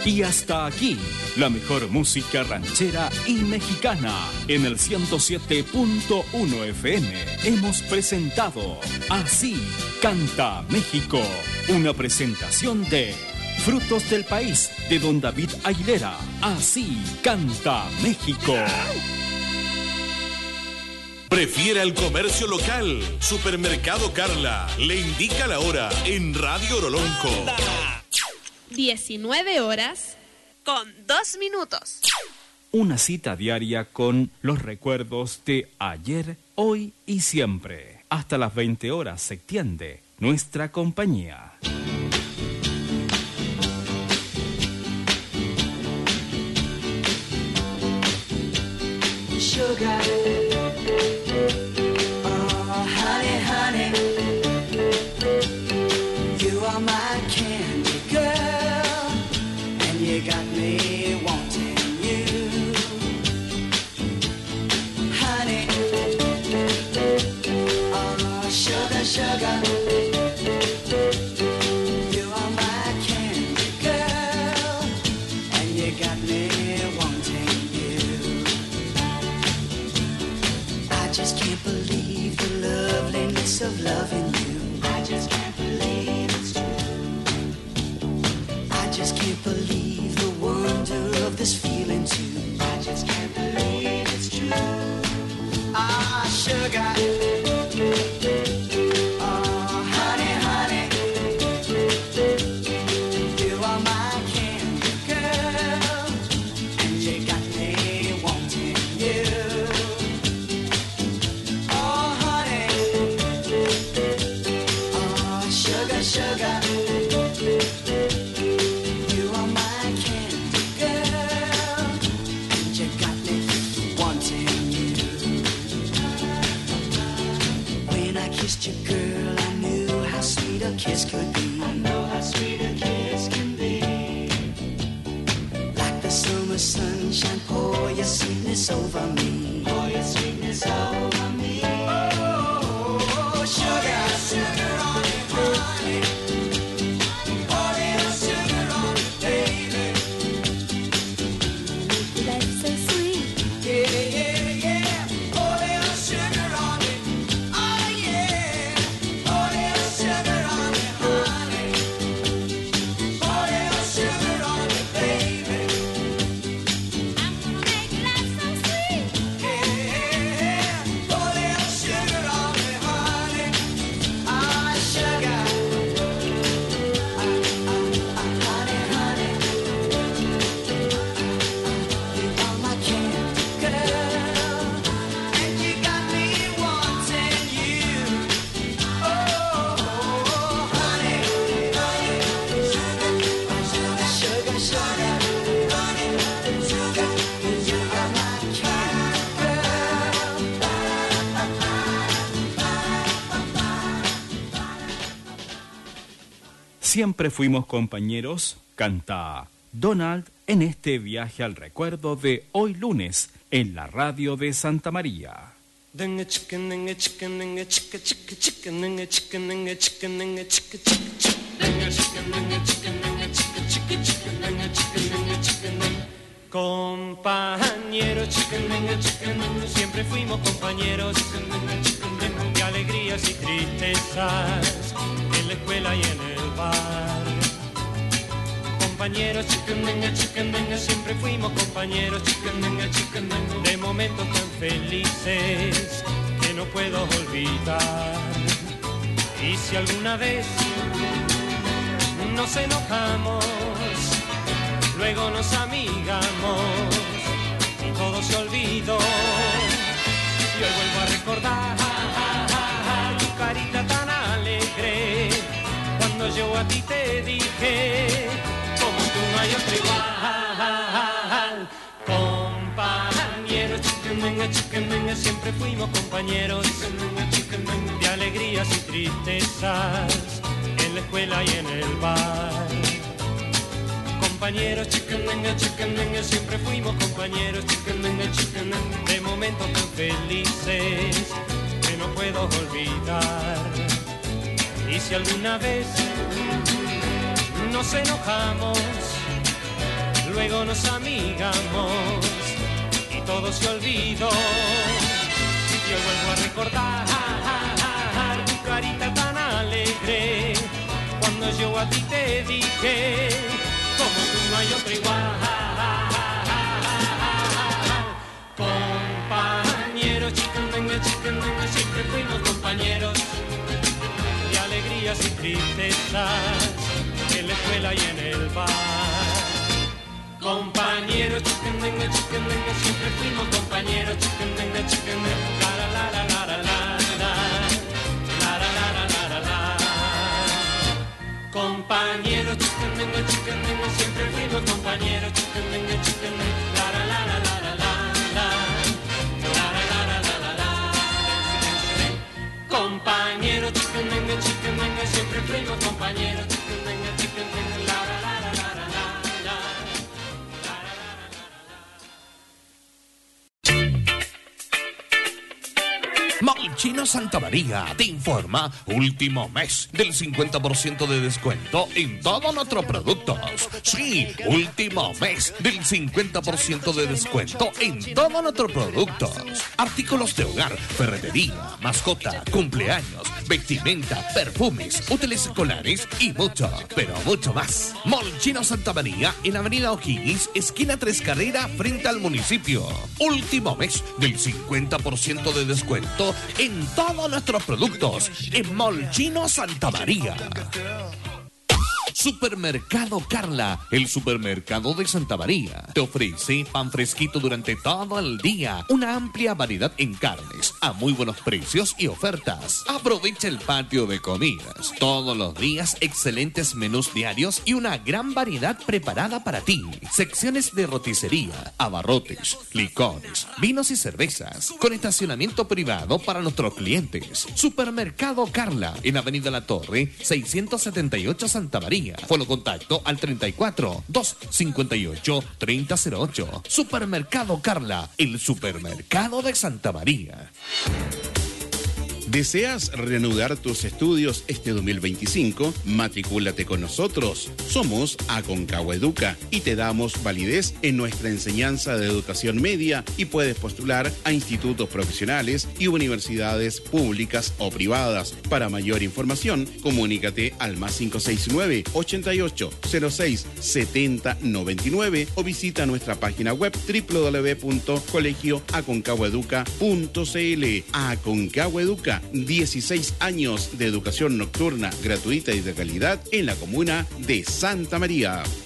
Y hasta aquí, la mejor música ranchera y mexicana. En el 107.1 FM hemos presentado Así Canta México. Una presentación de Frutos del País de Don David Aguilera. Así Canta México. Prefiere el comercio local. Supermercado Carla le indica la hora en Radio Orolonco. 19:02. Una cita diaria con los recuerdos de ayer, hoy y siempre. Hasta las 20 horas se extiende nuestra compañía. Sugar. Oh, honey, honey, you are my candy girl, and you got me wanting you. Honey, oh, sugar, sugar, you are my candy girl, and you got me wanting you. I just can't believe the loveliness of loving you. I just can't believe it's true. I just can't believe the wonder of this feeling too. I just can't believe it's true. Ah, sugar. Oh, honey, honey, you are my candy girl, and you got me wanting you. Sugar, you are my candy girl, and you got me wanting you. When I kissed you, girl, I knew how sweet a kiss could be. I know how sweet a kiss can be. Like the summer sunshine, pour your sweetness over me. Pour your sweetness over me. Oh, sugar, sugar on it, honey. Siempre fuimos compañeros, canta Donald en este viaje al recuerdo de hoy lunes en la radio de Santa María. Compañeros, siempre fuimos compañeros de alegrías y tristezas, en la escuela y en el bar. Compañeros, siempre fuimos compañeros de momentos tan felices que no puedo olvidar. Y si alguna vez nos enojamos, luego nos amigamos y todo se olvidó. Y hoy vuelvo a recordar tu carita tan alegre cuando yo a ti te dije, como tú no hay otro igual. Compañeros, siempre fuimos compañeros de alegrías y tristezas, en la escuela y en el bar. Compañeros, siempre fuimos compañeros de momentos tan felices que no puedo olvidar. Y si alguna vez nos enojamos, luego nos amigamos y todo se olvidó. Yo vuelvo a recordar tu carita tan alegre cuando yo a ti te dije, como tú no hay otro igual. Compañeros, chicandengue, siempre fuimos compañeros de alegrías y tristezas en la escuela y en el bar. Compañeros, chicandengue, siempre fuimos compañeros, chicandengue, la la la la la la la la la la la la la. Compañeros, chicandengue, siempre fuimos compañeros, chicandengue, la la la la la la la la la la la la. Compañeros, chicandengue, siempre fuimos compañeros, chicandengue, la la la la la la la. Molchino Santa María te informa: último mes del 50% de descuento en todos nuestros productos. Sí, último mes del 50% de descuento en todos nuestros productos. Artículos de hogar, ferretería, mascota, cumpleaños, vestimenta, perfumes, útiles escolares y mucho, pero mucho más. Molchino Santa María en Avenida O'Higgins, esquina 3 Carrera, frente al municipio. Último mes del 50% de descuento en todos nuestros productos en Molchino Santa María. Supermercado Carla, el supermercado de Santa María, te ofrece pan fresquito durante todo el día, una amplia variedad en carnes, a muy buenos precios y ofertas. Aprovecha el patio de comidas, todos los días excelentes menús diarios y una gran variedad preparada para ti. Secciones de roticería, abarrotes, licores, vinos y cervezas, con estacionamiento privado para nuestros clientes. Supermercado Carla, en Avenida La Torre, 678 Santa María. Por contacto al 34 258 3008. Supermercado Carla, el supermercado de Santa María. ¿Deseas reanudar tus estudios este 2025? Matricúlate con nosotros. Somos Aconcagua Educa y te damos validez en nuestra enseñanza de educación media y puedes postular a institutos profesionales y universidades públicas o privadas. Para mayor información, comunícate al +569 88 06 70 99 o visita nuestra página web www.colegioaconcaguaeduca.cl. Aconcagua Educa, 16 años de educación nocturna gratuita y de calidad en la comuna de Santa María.